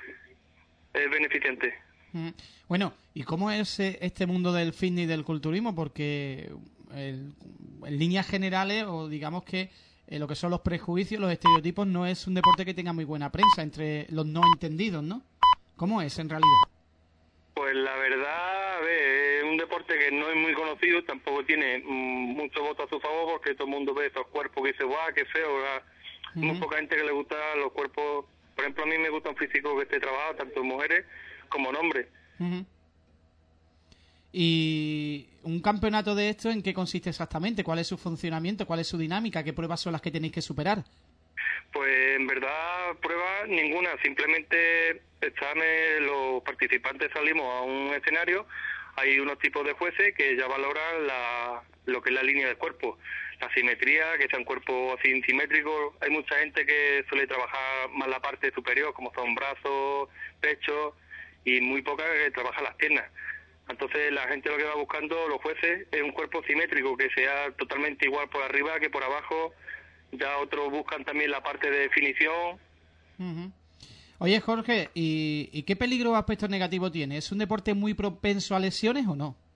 es beneficiente. Bueno, ¿y cómo es este mundo del fitness y del culturismo? Porque en líneas generales, o digamos que lo que son los prejuicios, los estereotipos, no es un deporte que tenga muy buena prensa entre los no entendidos, ¿no? ¿Cómo es en realidad? Pues la verdad, es un deporte que no es muy conocido, tampoco tiene mucho voto a su favor, porque todo el mundo ve esos cuerpos que dice, ¡guau, qué feo! Muy poca gente que le gusta los cuerpos. Por ejemplo, a mí me gusta un físico que esté trabajado, tanto en mujeres como en hombres. Uh-huh. ¿Y un campeonato de esto en qué consiste exactamente? ¿Cuál es su funcionamiento? ¿Cuál es su dinámica? ¿Qué pruebas son las que tenéis que superar? Pues en verdad pruebas ninguna, simplemente los participantes salimos a un escenario, hay unos tipos de jueces que ya valoran lo que es la línea del cuerpo, la simetría, que sea un cuerpo así simétrico. Hay mucha gente que suele trabajar más la parte superior, como son brazos, pecho, y muy poca que trabaja las piernas. Entonces la gente lo que va buscando, los jueces, es un cuerpo simétrico, que sea totalmente igual por arriba que por abajo. Ya otros buscan también la parte de definición. Uh-huh. Oye, Jorge, ¿y qué peligro o aspectos negativos tiene? ¿Es un deporte muy propenso a lesiones o no?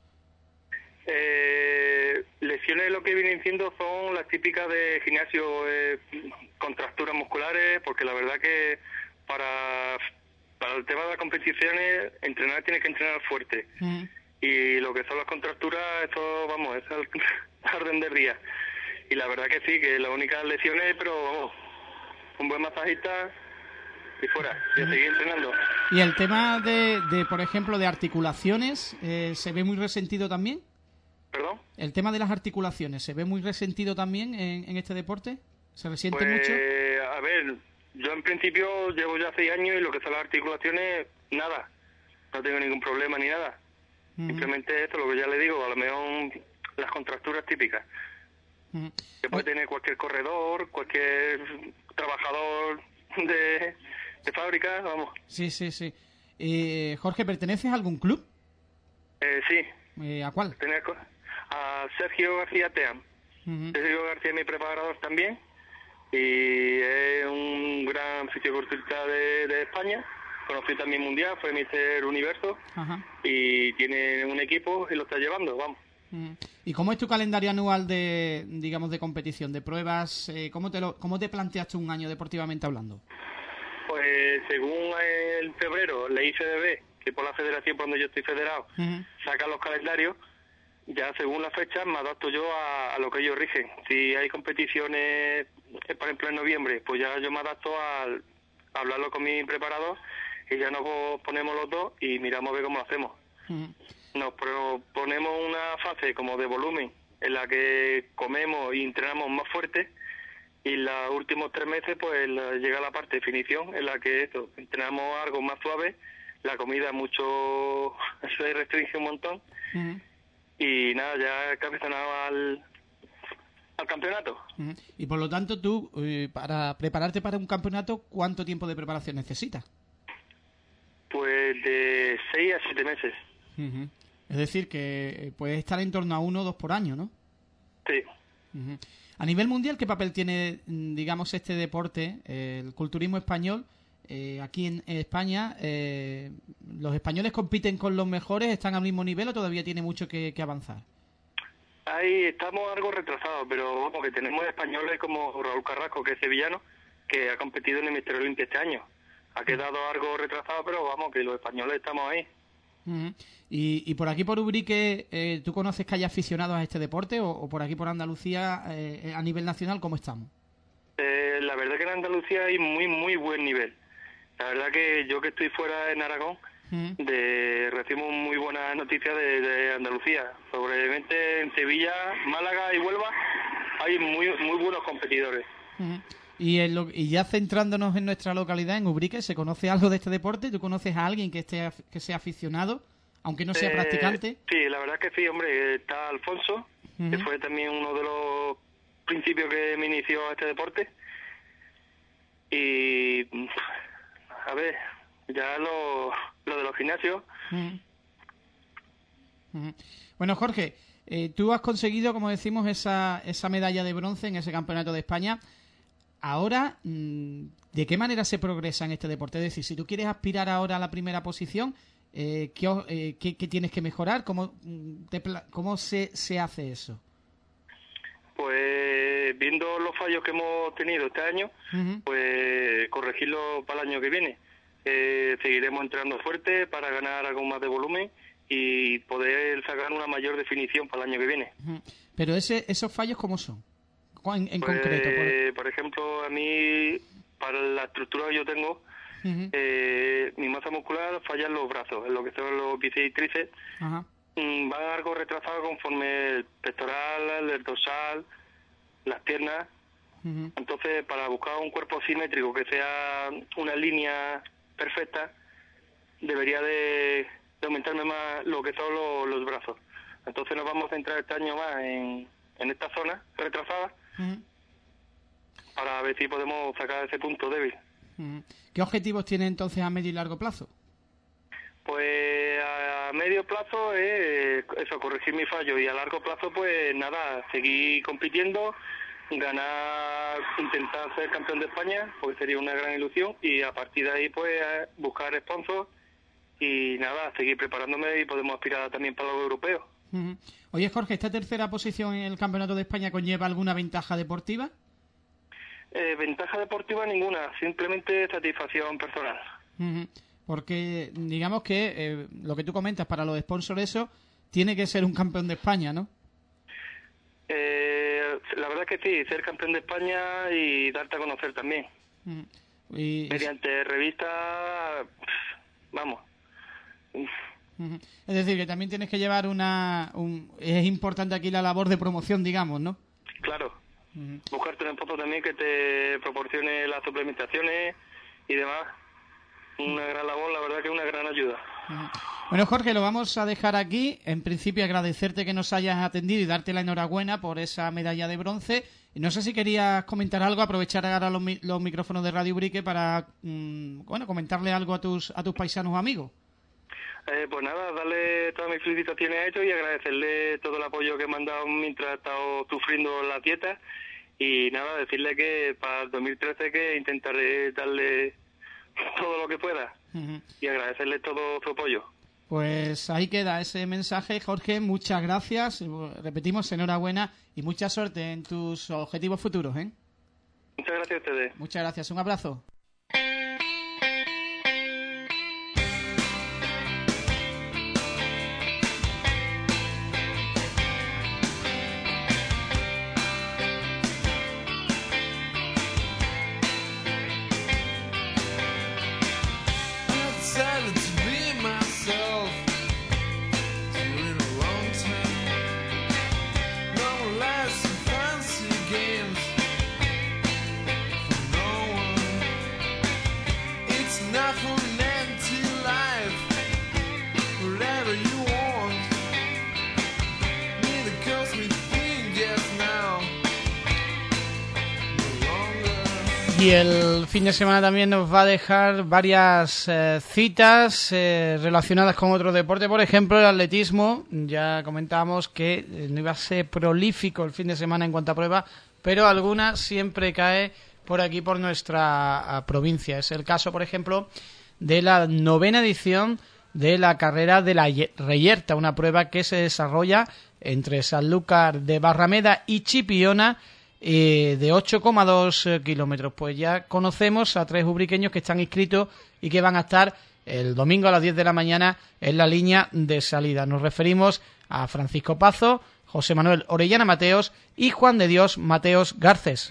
Lesiones lo que vienen siendo son las típicas de gimnasio, contracturas musculares, porque la verdad que para el tema de las competiciones, entrenar tiene que entrenar fuerte. Uh-huh. Y lo que son las contracturas, eso, vamos, es el orden del día. Y la verdad que sí, que las únicas lesiones, pero vamos, un buen masajista y fuera, y a seguir entrenando. ¿Y el tema de por ejemplo, de articulaciones, se ve muy resentido también? ¿Perdón? ¿El tema de las articulaciones se ve muy resentido también en este deporte? ¿Se resiente mucho? A ver, yo en principio llevo ya 6 años y lo que son las articulaciones, nada. No tengo ningún problema ni nada. Uh-huh. Simplemente esto, lo que ya le digo, a lo mejor las contracturas típicas. Uh-huh. Que puede tener cualquier corredor, cualquier trabajador de fábrica, vamos. Sí. Jorge, ¿perteneces a algún club? Sí. ¿A cuál? A Sergio García Team. Uh-huh. Sergio García es mi preparador también. Y es un gran fisioculturista de España. Conocido también mundial, fue Mister Universo. Uh-huh. Y tiene un equipo y lo está llevando, vamos. ¿Y cómo es tu calendario anual de competición, de pruebas? ¿Cómo te planteaste un año deportivamente hablando? Pues según el febrero, la IFBB, que por la federación por donde yo estoy federado, uh-huh, saca los calendarios, ya según las fechas me adapto yo a lo que ellos rigen. Si hay competiciones, por ejemplo en noviembre, pues ya yo me adapto a hablarlo con mi preparador y ya nos ponemos los dos y miramos a ver cómo lo hacemos. Uh-huh. Nos proponemos una fase como de volumen en la que comemos y entrenamos más fuerte, y los últimos 3 meses pues llega la parte de definición en la que entrenamos algo más suave, la comida mucho se restringe un montón. Uh-huh. Y nada, ya cabezonado al campeonato. Uh-huh. Y por lo tanto tú, para prepararte para un campeonato, ¿cuánto tiempo de preparación necesitas? Pues de 6 a 7 meses. Uh-huh. Es decir, que puedes estar en torno a 1 o 2 por año, ¿no? Sí. Uh-huh. A nivel mundial, ¿qué papel tiene, digamos, este deporte, el culturismo español? Aquí en España, ¿los españoles compiten con los mejores, están al mismo nivel o todavía tiene mucho que avanzar? Ahí estamos algo retrasados, pero vamos, que tenemos españoles como Raúl Carrasco, que es sevillano, que ha competido en el Mister Olympia este año. Ha quedado algo retrasado, pero vamos, que los españoles estamos ahí. Uh-huh. Y por aquí por Ubrique, ¿tú conoces que haya aficionados a este deporte o por aquí por Andalucía a nivel nacional cómo estamos? La verdad que en Andalucía hay muy muy buen nivel. La verdad que yo que estoy fuera en Aragón, uh-huh, recibimos muy buenas noticias de Andalucía. Probablemente en Sevilla, Málaga y Huelva hay muy muy buenos competidores. Uh-huh. Y ya centrándonos en nuestra localidad, en Ubrique, ¿se conoce algo de este deporte? ¿Tú conoces a alguien que sea aficionado, aunque no sea practicante? Sí, la verdad que sí, hombre. Está Alfonso, uh-huh, que fue también uno de los principios que me inició a este deporte. Y, a ver, ya lo de los gimnasios. Uh-huh. Uh-huh. Bueno, Jorge, tú has conseguido, como decimos, esa medalla de bronce en ese campeonato de España. Ahora, ¿de qué manera se progresa en este deporte? Es decir, si tú quieres aspirar ahora a la primera posición, ¿qué tienes que mejorar? ¿Cómo se hace eso? Pues viendo los fallos que hemos tenido este año, uh-huh, pues corregirlo para el año que viene. Seguiremos entrenando fuerte para ganar algo más de volumen y poder sacar una mayor definición para el año que viene. Uh-huh. Pero esos fallos, ¿cómo son? En pues, concreto. Por ejemplo, a mí, para la estructura que yo tengo, uh-huh, mi masa muscular falla en los brazos, en lo que son los bíceps y tríceps. Uh-huh. va algo retrasado conforme el pectoral, el dorsal, las piernas. Entonces, para buscar un cuerpo simétrico que sea una línea perfecta, debería de aumentarme más lo que son los brazos. Entonces nos vamos a centrar este año más en esta zona retrasada, para ver si podemos sacar ese punto débil. ¿Qué objetivos tiene entonces a medio y largo plazo? Pues a medio plazo es eso, corregir mi fallo, y a largo plazo pues nada, seguir compitiendo, ganar, intentar ser campeón de España, porque sería una gran ilusión, y a partir de ahí pues buscar sponsors y nada, seguir preparándome y podemos aspirar también para los europeos. Oye, Jorge, ¿esta tercera posición en el Campeonato de España conlleva alguna ventaja deportiva? Ventaja deportiva ninguna, simplemente satisfacción personal. Porque digamos que lo que tú comentas para los sponsors, eso tiene que ser un campeón de España, ¿no? La verdad es que sí, ser campeón de España y darte a conocer también. Mediante revistas, vamos. Es decir, que también tienes que llevar es importante aquí la labor de promoción, digamos, ¿no? Claro. Buscarte una foto también que te proporcione las suplementaciones y demás. Una gran labor, la verdad que es una gran ayuda. Bueno, Jorge, lo vamos a dejar aquí. En principio, agradecerte que nos hayas atendido y darte la enhorabuena por esa medalla de bronce. Y no sé si querías comentar algo, aprovechar ahora los micrófonos de Radio Ubrique para comentarle algo a tus paisanos o amigos. Pues nada, darle todas mis felicitaciones a ellos y agradecerle todo el apoyo que me han dado mientras he estado sufriendo la dieta. Y nada, decirle que para el 2013 que intentaré darle todo lo que pueda y agradecerle todo su apoyo. Pues ahí queda ese mensaje, Jorge. Muchas gracias. Repetimos, enhorabuena y mucha suerte en tus objetivos futuros, ¿eh? Muchas gracias a ustedes. Muchas gracias. Un abrazo. Y el fin de semana también nos va a dejar varias citas relacionadas con otro deporte. Por ejemplo, el atletismo. Ya comentábamos que no iba a ser prolífico el fin de semana en cuanto a pruebas, pero alguna siempre cae por aquí, por nuestra provincia. Es el caso, por ejemplo, de la 9ª edición de la carrera de la Reyerta, una prueba que se desarrolla entre Sanlúcar de Barrameda y Chipiona, de 8,2 kilómetros. Pues ya conocemos a 3 ubriqueños que están inscritos y que van a estar el domingo a las 10 de la mañana en la línea de salida. Nos referimos a Francisco Pazo, José Manuel Orellana Mateos y Juan de Dios Mateos Garces.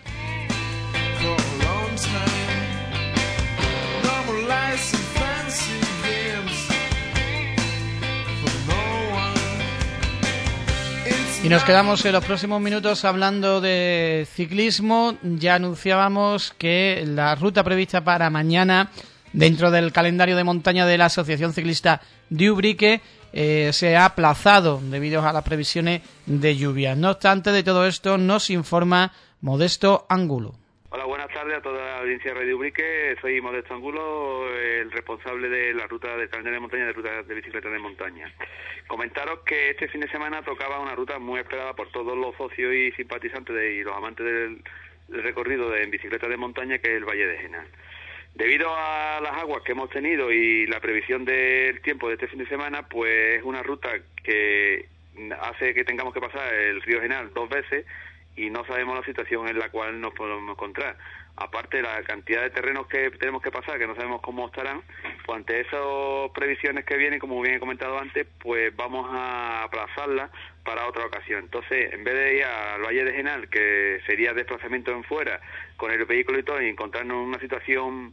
Y nos quedamos en los próximos minutos hablando de ciclismo. Ya anunciábamos que la ruta prevista para mañana dentro del calendario de montaña de la Asociación Ciclista de Ubrique se ha aplazado debido a las previsiones de lluvia. No obstante, de todo esto nos informa Modesto Angulo. Hola, buenas tardes a toda la audiencia de Radio Ubrique. Soy Modesto Angulo, el responsable de la ruta del calendario de montaña, de rutas de bicicleta de montaña. Comentaros que este fin de semana tocaba una ruta muy esperada por todos los socios y simpatizantes y los amantes del recorrido en bicicleta de montaña, que es el Valle de Genal. Debido a las aguas que hemos tenido y la previsión del tiempo de este fin de semana, pues es una ruta que hace que tengamos que pasar el río Genal 2 veces y no sabemos la situación en la cual nos podemos encontrar. Aparte, la cantidad de terrenos que tenemos que pasar, que no sabemos cómo estarán, pues ante esas previsiones que vienen, como bien he comentado antes, pues vamos a aplazarlas para otra ocasión. Entonces, en vez de ir al Valle de Genal, que sería desplazamiento en fuera, con el vehículo y todo, y encontrarnos en una situación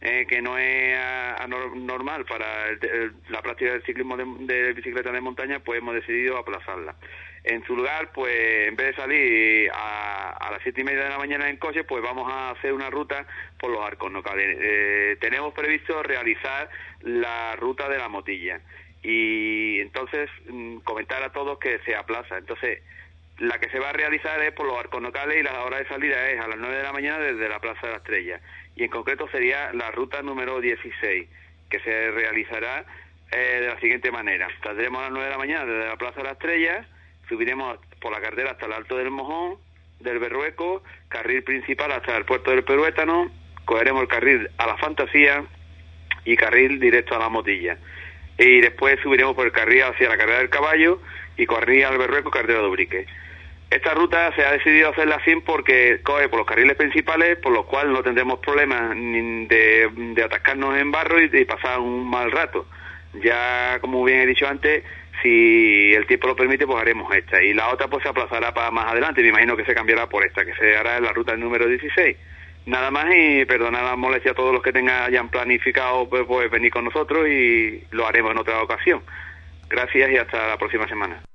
que no es normal para la práctica del ciclismo de bicicleta de montaña, pues hemos decidido aplazarla. En su lugar, pues en vez de salir a las 7:30 de la mañana en coche, pues vamos a hacer una ruta por los arcos locales. Tenemos previsto realizar la ruta de la Motilla y entonces comentar a todos que se aplaza. Entonces, la que se va a realizar es por los arcos locales y la hora de salida es a las 9 de la mañana desde la Plaza de la Estrella. Y en concreto sería la ruta número 16, que se realizará de la siguiente manera. Saldremos a las 9 de la mañana desde la Plaza de la Estrella, subiremos por la carretera hasta el Alto del Mojón, del Berrueco, carril principal hasta el puerto del Peruétano, cogeremos el carril a la Fantasía y carril directo a la Motilla. Y después subiremos por el carril hacia la carrera del Caballo y carril al Berrueco, carretera de Ubrique. Esta ruta se ha decidido hacerla así porque coge por los carriles principales, por los cuales no tendremos problemas de atascarnos en barro y de pasar un mal rato. Ya, como bien he dicho antes, si el tiempo lo permite, pues haremos esta. Y la otra pues se aplazará para más adelante, me imagino que se cambiará por esta, que se hará en la ruta número 16. Nada más, y perdonad la molestia a todos los que hayan planificado pues venir con nosotros, y lo haremos en otra ocasión. Gracias y hasta la próxima semana.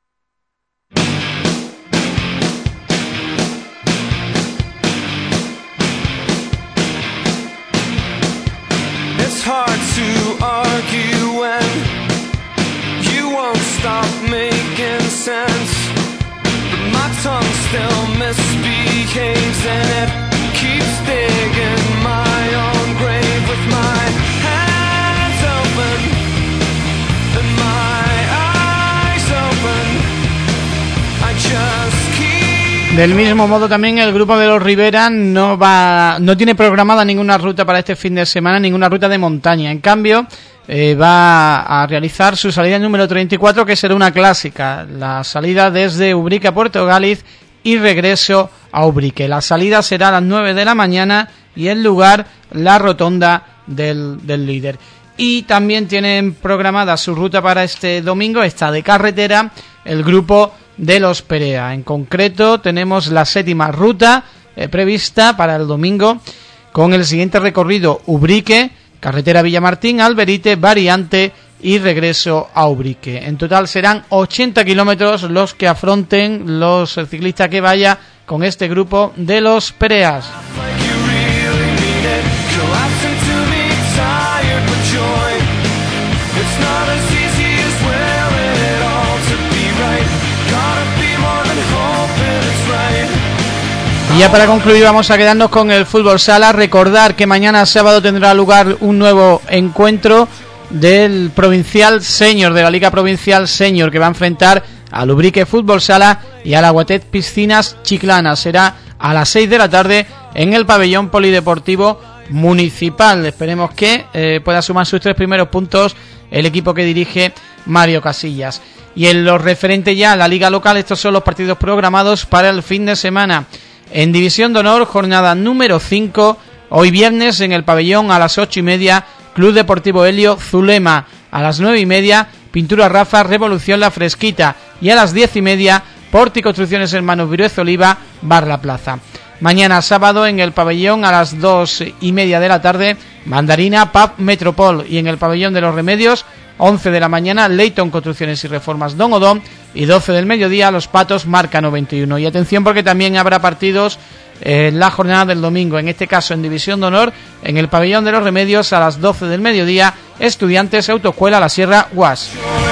It's hard to argue when you won't stop making sense, but my tongue still misbehaves and it keeps digging my own grave with my hands open and my eyes open. I just keep. Del mismo modo también el grupo de los Rivera no tiene programada ninguna ruta para este fin de semana, ninguna ruta de montaña. En cambio, va a realizar su salida número 34, que será una clásica, la salida desde Ubrique a Puerto Gáliz y regreso a Ubrique. La salida será a las 9 de la mañana y el lugar la rotonda del líder. Y también tienen programada su ruta para este domingo, esta de carretera, el grupo de los Perea. En concreto tenemos la 7ª ruta prevista para el domingo, con el siguiente recorrido: Ubrique, carretera Villamartín, Alberite, variante y regreso a Ubrique. En total serán 80 kilómetros los que afronten los ciclistas que vaya con este grupo de los Pereas. Y ya para concluir vamos a quedarnos con el fútbol sala. Recordar que mañana sábado tendrá lugar un nuevo encuentro del Provincial Senior, de la Liga Provincial Senior, que va a enfrentar al Ubrique Fútbol Sala y al Aguatet Piscinas Chiclana. Será a las 6 de la tarde en el pabellón polideportivo municipal. Esperemos que pueda sumar sus 3 primeros puntos el equipo que dirige Mario Casillas. Y en lo referente ya a la liga local, estos son los partidos programados para el fin de semana. En División de Honor, jornada número 5, hoy viernes en el pabellón a las 8:30, Club Deportivo Helio Zulema. A las 9:30, Pintura Rafa Revolución La Fresquita. Y a las 10:30, Porti Construcciones Hermanos Viruez Oliva Bar La Plaza. Mañana sábado en el pabellón a las 2:30 de la tarde, Mandarina Pub Metropol. Y en el pabellón de los Remedios, 11 de la mañana, Leighton Construcciones y Reformas Don Odón, y 12 del mediodía, Los Patos Marca 91. Y atención, porque también habrá partidos en la jornada del domingo, en este caso en División de Honor, en el pabellón de los Remedios a las 12 del mediodía, Estudiantes Autoescuela La Sierra UAS.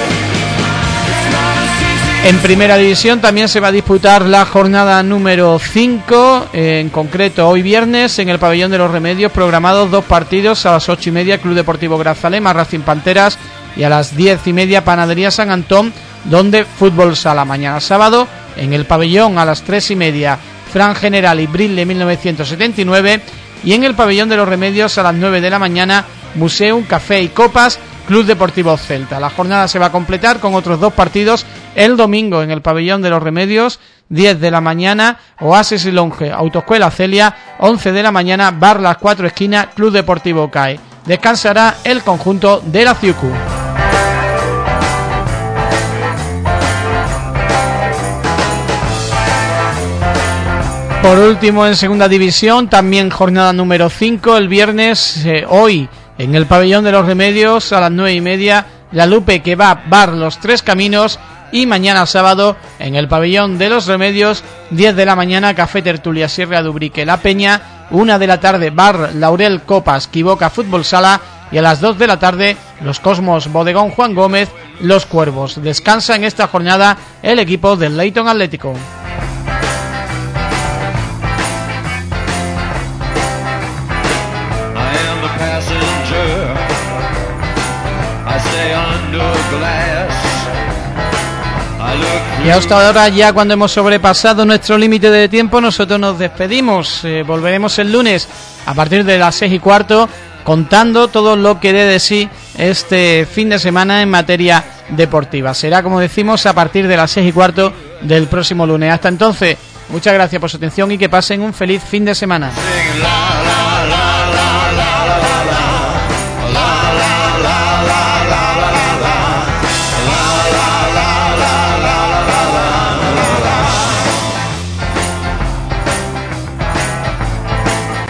En Primera División también se va a disputar la jornada número 5, en concreto hoy viernes en el pabellón de los Remedios, programados 2 partidos. A las 8:30, Club Deportivo Grazalema Racing Panteras, y a las 10:30, Panadería San Antón, donde Fútbol Sala. Mañana sábado en el pabellón a las 3:30, Fran General y Brille 1979, y en el pabellón de los Remedios a las 9 de la mañana, Museum, Café y Copas, Club Deportivo Celta. La jornada se va a completar con otros 2 partidos el domingo en el pabellón de los Remedios, 10 de la mañana, Oasis y Longe, Autoescuela Celia, 11 de la mañana, Bar Las 4 Esquinas, Club Deportivo CAE. Descansará el conjunto de la Ciucu. por último, en segunda división, también jornada número 5, el viernes, hoy, en el pabellón de los Remedios, a las 9:30, la Lupe que va a Bar Los Tres Caminos, y mañana sábado, en el pabellón de los Remedios, 10 de la mañana, Café Tertulia Sierra de Ubrique La Peña, 1 de la tarde, Bar Laurel Copas Quiboca Fútbol Sala, y a las 2 de la tarde, Los Cosmos Bodegón Juan Gómez, Los Cuervos. Descansa en esta jornada el equipo del Leyton Atlético. Y hasta ahora, ya cuando hemos sobrepasado nuestro límite de tiempo, nosotros nos despedimos. Volveremos el lunes a partir de las 6:15, contando todo lo que dé de sí este fin de semana en materia deportiva. Será, como decimos, a partir de las 6:15 del próximo lunes. Hasta entonces, muchas gracias por su atención y que pasen un feliz fin de semana.